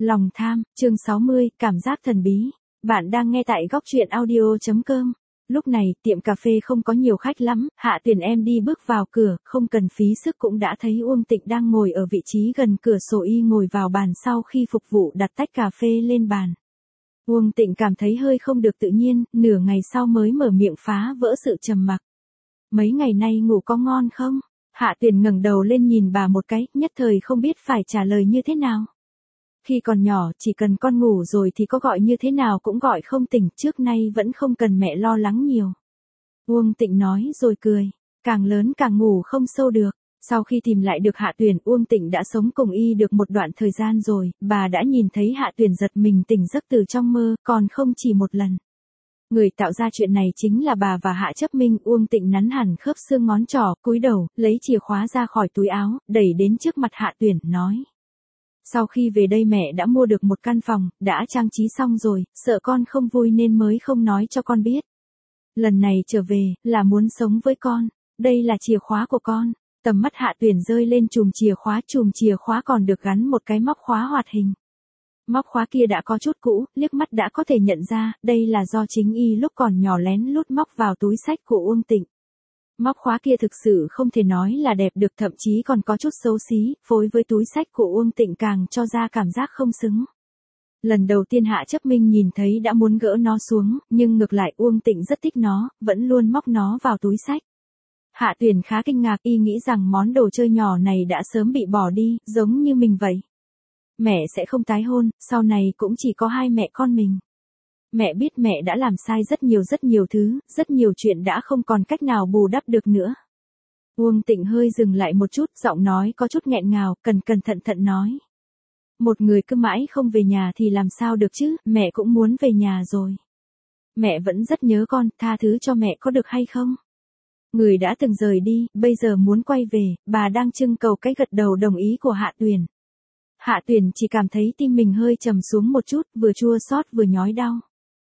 Lòng tham, chương 60, cảm giác thần bí. Bạn đang nghe tại góc truyện audio.com. Lúc này, tiệm cà phê không có nhiều khách lắm, Hạ Tuyền em đi bước vào cửa, không cần phí sức cũng đã thấy Uông Tịnh đang ngồi ở vị trí gần cửa sổ, y ngồi vào bàn sau khi phục vụ đặt tách cà phê lên bàn. Uông Tịnh cảm thấy hơi không được tự nhiên, nửa ngày sau mới mở miệng phá vỡ sự trầm mặc. Mấy ngày nay ngủ có ngon không? Hạ Tuyền ngẩng đầu lên nhìn bà một cái, nhất thời không biết phải trả lời như thế nào. Khi còn nhỏ, chỉ cần con ngủ rồi thì có gọi như thế nào cũng gọi không tỉnh, trước nay vẫn không cần mẹ lo lắng nhiều. Uông Tịnh nói rồi cười, càng lớn càng ngủ không sâu được. Sau khi tìm lại được Hạ Tuyền, Uông Tịnh đã sống cùng y được một đoạn thời gian rồi, bà đã nhìn thấy Hạ Tuyền giật mình tỉnh giấc từ trong mơ, còn không chỉ một lần. Người tạo ra chuyện này chính là bà và Hạ Chấp Minh. Uông Tịnh nắn hẳn khớp xương ngón trỏ, cúi đầu, lấy chìa khóa ra khỏi túi áo, đẩy đến trước mặt Hạ Tuyền, nói. Sau khi về đây mẹ đã mua được một căn phòng, đã trang trí xong rồi, sợ con không vui nên mới không nói cho con biết. Lần này trở về, là muốn sống với con, đây là chìa khóa của con. Tầm mắt Hạ Tuyền rơi lên chùm chìa khóa còn được gắn một cái móc khóa hoạt hình. Móc khóa kia đã có chút cũ, liếc mắt đã có thể nhận ra, đây là do chính y lúc còn nhỏ lén lút móc vào túi xách của Uông Tịnh. Móc khóa kia thực sự không thể nói là đẹp được, thậm chí còn có chút xấu xí, phối với túi xách của Uông Tịnh càng cho ra cảm giác không xứng. Lần đầu tiên Hạ Chấp Minh nhìn thấy đã muốn gỡ nó xuống, nhưng ngược lại Uông Tịnh rất thích nó, vẫn luôn móc nó vào túi xách. Hạ Tuyền khá kinh ngạc, y nghĩ rằng món đồ chơi nhỏ này đã sớm bị bỏ đi, giống như mình vậy. Mẹ sẽ không tái hôn, sau này cũng chỉ có hai mẹ con mình. Mẹ biết mẹ đã làm sai rất nhiều thứ, rất nhiều chuyện đã không còn cách nào bù đắp được nữa. Uông Tịnh hơi dừng lại một chút, giọng nói có chút nghẹn ngào, cẩn thận nói. Một người cứ mãi không về nhà thì làm sao được chứ, mẹ cũng muốn về nhà rồi. Mẹ vẫn rất nhớ con, tha thứ cho mẹ có được hay không? Người đã từng rời đi, bây giờ muốn quay về, bà đang trưng cầu cái gật đầu đồng ý của Hạ Tuyền. Hạ Tuyền chỉ cảm thấy tim mình hơi trầm xuống một chút, vừa chua xót vừa nhói đau.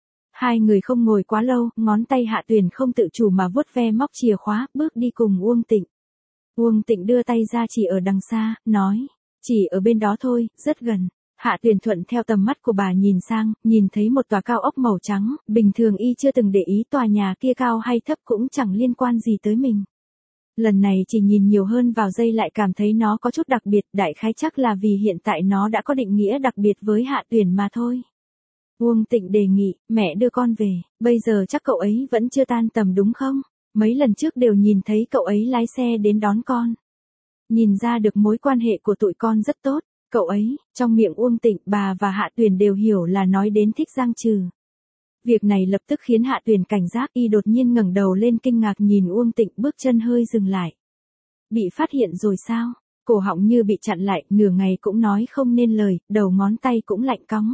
Hai người không ngồi quá lâu, ngón tay Hạ Tuyền không tự chủ mà vuốt ve móc chìa khóa, bước đi cùng Uông Tịnh. Uông Tịnh đưa tay ra chỉ ở đằng xa, nói, chỉ ở bên đó thôi, rất gần. Hạ Tuyền thuận theo tầm mắt của bà nhìn sang, nhìn thấy một tòa cao ốc màu trắng, bình thường y chưa từng để ý tòa nhà kia cao hay thấp cũng chẳng liên quan gì tới mình. Lần này chỉ nhìn nhiều hơn vào giây lại cảm thấy nó có chút đặc biệt, đại khái chắc là vì hiện tại nó đã có định nghĩa đặc biệt với Hạ Tuyền mà thôi. Uông Tịnh đề nghị, mẹ đưa con về, bây giờ chắc cậu ấy vẫn chưa tan tầm đúng không? Mấy lần trước đều nhìn thấy cậu ấy lái xe đến đón con. Nhìn ra được mối quan hệ của tụi con rất tốt, cậu ấy, trong miệng Uông Tịnh, bà và Hạ Tuyền đều hiểu là nói đến Thích Giang Trừ. Việc này lập tức khiến Hạ Tuyền cảnh giác, y đột nhiên ngẩng đầu lên kinh ngạc nhìn Uông Tịnh, bước chân hơi dừng lại. Bị phát hiện rồi sao? Cổ họng như bị chặn lại, nửa ngày cũng nói không nên lời, đầu ngón tay cũng lạnh cóng.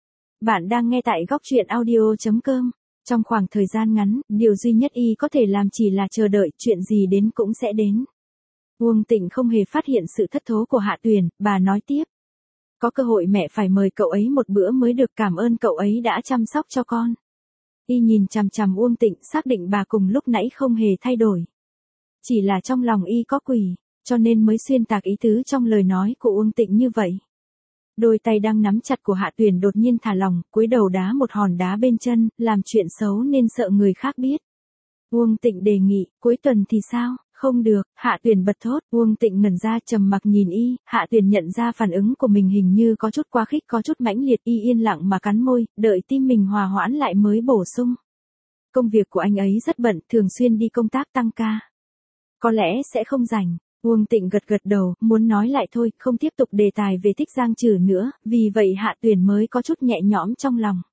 Bạn đang nghe tại góc truyện audio.com. Trong khoảng thời gian ngắn, điều duy nhất y có thể làm chỉ là chờ đợi, chuyện gì đến cũng sẽ đến. Uông Tịnh không hề phát hiện sự thất thố của Hạ Tuyền, bà nói tiếp. Có cơ hội mẹ phải mời cậu ấy một bữa mới được, cảm ơn cậu ấy đã chăm sóc cho con. Y nhìn chằm chằm Uông Tịnh, xác định bà cùng lúc nãy không hề thay đổi. Chỉ là trong lòng y có quỷ, cho nên mới xuyên tạc ý tứ trong lời nói của Uông Tịnh như vậy. Đôi tay đang nắm chặt của Hạ Tuyền đột nhiên thả lỏng, cúi đầu đá một hòn đá bên chân, làm chuyện xấu nên sợ người khác biết. Uông Tịnh đề nghị, cuối tuần thì sao? Không được, Hạ Tuyền bật thốt. Uông Tịnh ngẩn ra trầm mặc nhìn y, Hạ Tuyền nhận ra phản ứng của mình hình như có chút quá khích, có chút mãnh liệt, y yên lặng mà cắn môi, đợi tim mình hòa hoãn lại mới bổ sung. Công việc của anh ấy rất bận, thường xuyên đi công tác tăng ca. Có lẽ sẽ không rảnh. Uông Tịnh gật đầu, muốn nói lại thôi, không tiếp tục đề tài về Thích Giang Trừ nữa, vì vậy Hạ Tuyền mới có chút nhẹ nhõm trong lòng.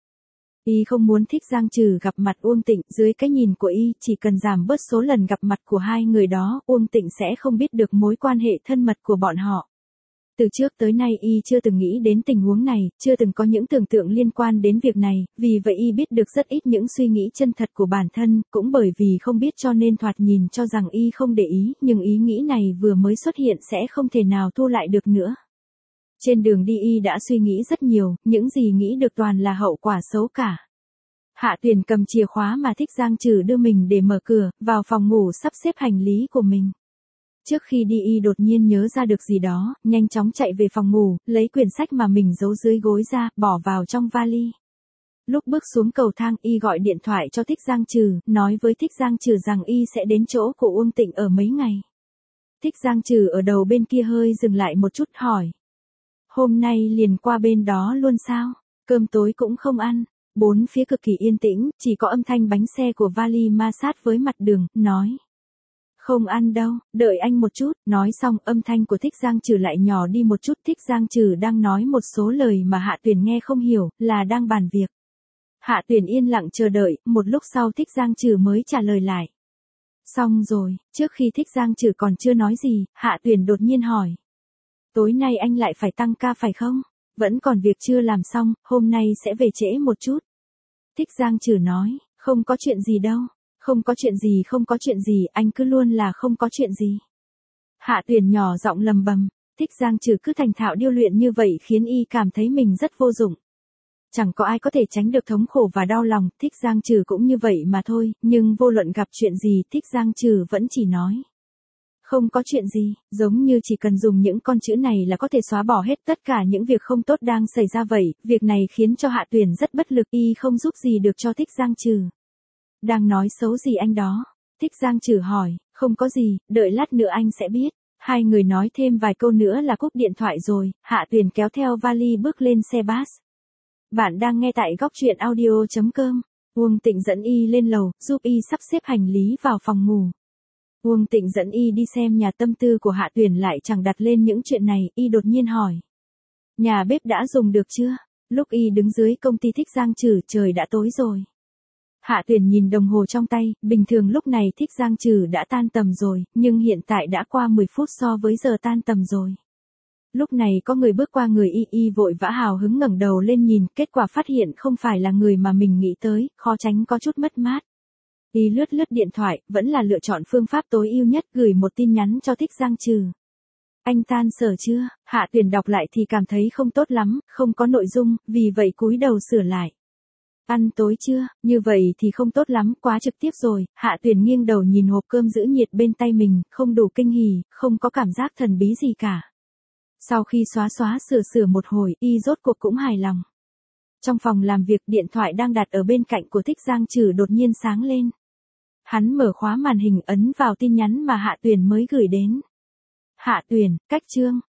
Y không muốn Thích Giang Trừ gặp mặt Uông Tịnh, dưới cái nhìn của y, chỉ cần giảm bớt số lần gặp mặt của hai người đó, Uông Tịnh sẽ không biết được mối quan hệ thân mật của bọn họ. Từ trước tới nay y chưa từng nghĩ đến tình huống này, chưa từng có những tưởng tượng liên quan đến việc này, vì vậy y biết được rất ít những suy nghĩ chân thật của bản thân, cũng bởi vì không biết cho nên thoạt nhìn cho rằng y không để ý, nhưng ý nghĩ này vừa mới xuất hiện sẽ không thể nào thu lại được nữa. Trên đường đi y đã suy nghĩ rất nhiều, những gì nghĩ được toàn là hậu quả xấu cả. Hạ Tuyền cầm chìa khóa mà Thích Giang Trừ đưa mình để mở cửa, vào phòng ngủ sắp xếp hành lý của mình. Trước khi đi y đột nhiên nhớ ra được gì đó, nhanh chóng chạy về phòng ngủ, lấy quyển sách mà mình giấu dưới gối ra, bỏ vào trong vali. Lúc bước xuống cầu thang y gọi điện thoại cho Thích Giang Trừ, nói với Thích Giang Trừ rằng y sẽ đến chỗ của Uông Tịnh ở mấy ngày. Thích Giang Trừ ở đầu bên kia hơi dừng lại một chút hỏi. Hôm nay liền qua bên đó luôn sao? Cơm tối cũng không ăn. Bốn phía cực kỳ yên tĩnh, chỉ có âm thanh bánh xe của vali ma sát với mặt đường, nói. Không ăn đâu, đợi anh một chút, nói xong âm thanh của Thích Giang Trừ lại nhỏ đi một chút. Thích Giang Trừ đang nói một số lời mà Hạ Tuyền nghe không hiểu, là đang bàn việc. Hạ Tuyền yên lặng chờ đợi, một lúc sau Thích Giang Trừ mới trả lời lại. Xong rồi, trước khi Thích Giang Trừ còn chưa nói gì, Hạ Tuyền đột nhiên hỏi. Tối nay anh lại phải tăng ca phải không? Vẫn còn việc chưa làm xong, hôm nay sẽ về trễ một chút. Thích Giang Trừ nói, không có chuyện gì đâu. Không có chuyện gì, anh cứ luôn là không có chuyện gì. Hạ Tuyền nhỏ giọng lầm bầm, Thích Giang Trừ cứ thành thạo điêu luyện như vậy khiến y cảm thấy mình rất vô dụng. Chẳng có ai có thể tránh được thống khổ và đau lòng, Thích Giang Trừ cũng như vậy mà thôi, nhưng vô luận gặp chuyện gì Thích Giang Trừ vẫn chỉ nói. Không có chuyện gì, giống như chỉ cần dùng những con chữ này là có thể xóa bỏ hết tất cả những việc không tốt đang xảy ra vậy, việc này khiến cho Hạ Tuyền rất bất lực, y không giúp gì được cho Thích Giang Trừ. Đang nói xấu gì anh đó? Thích Giang Trừ hỏi, không có gì, đợi lát nữa anh sẽ biết. Hai người nói thêm vài câu nữa là cúp điện thoại rồi, Hạ Tuyền kéo theo vali bước lên xe bus. Bạn đang nghe tại góc truyện audio.com. Uông Tịnh dẫn y lên lầu, giúp y sắp xếp hành lý vào phòng ngủ. Uông Tịnh dẫn y đi xem nhà tâm tư của Hạ Tuyền lại chẳng đặt lên những chuyện này, y đột nhiên hỏi. Nhà bếp đã dùng được chưa? Lúc y đứng dưới công ty Thích Giang Trừ trời đã tối rồi. Hạ Tuyền nhìn đồng hồ trong tay, bình thường lúc này Thích Giang Trừ đã tan tầm rồi, nhưng hiện tại đã qua 10 phút so với giờ tan tầm rồi. Lúc này có người bước qua người y vội vã hào hứng ngẩng đầu lên nhìn, kết quả phát hiện không phải là người mà mình nghĩ tới, khó tránh có chút mất mát. Y lướt điện thoại, vẫn là lựa chọn phương pháp tối ưu nhất, gửi một tin nhắn cho Thích Giang Trừ. Anh tan sở chưa? Hạ Tuyền đọc lại thì cảm thấy không tốt lắm, không có nội dung, vì vậy cúi đầu sửa lại. Ăn tối chưa? Như vậy thì không tốt lắm, quá trực tiếp rồi. Hạ Tuyền nghiêng đầu nhìn hộp cơm giữ nhiệt bên tay mình, không đủ kinh hỉ, không có cảm giác thần bí gì cả. Sau khi xóa sửa một hồi, y rốt cuộc cũng hài lòng. Trong phòng làm việc, điện thoại đang đặt ở bên cạnh của Thích Giang Trừ đột nhiên sáng lên. Hắn mở khóa màn hình ấn vào tin nhắn mà Hạ Tuyền mới gửi đến. Hạ Tuyền, cách chương.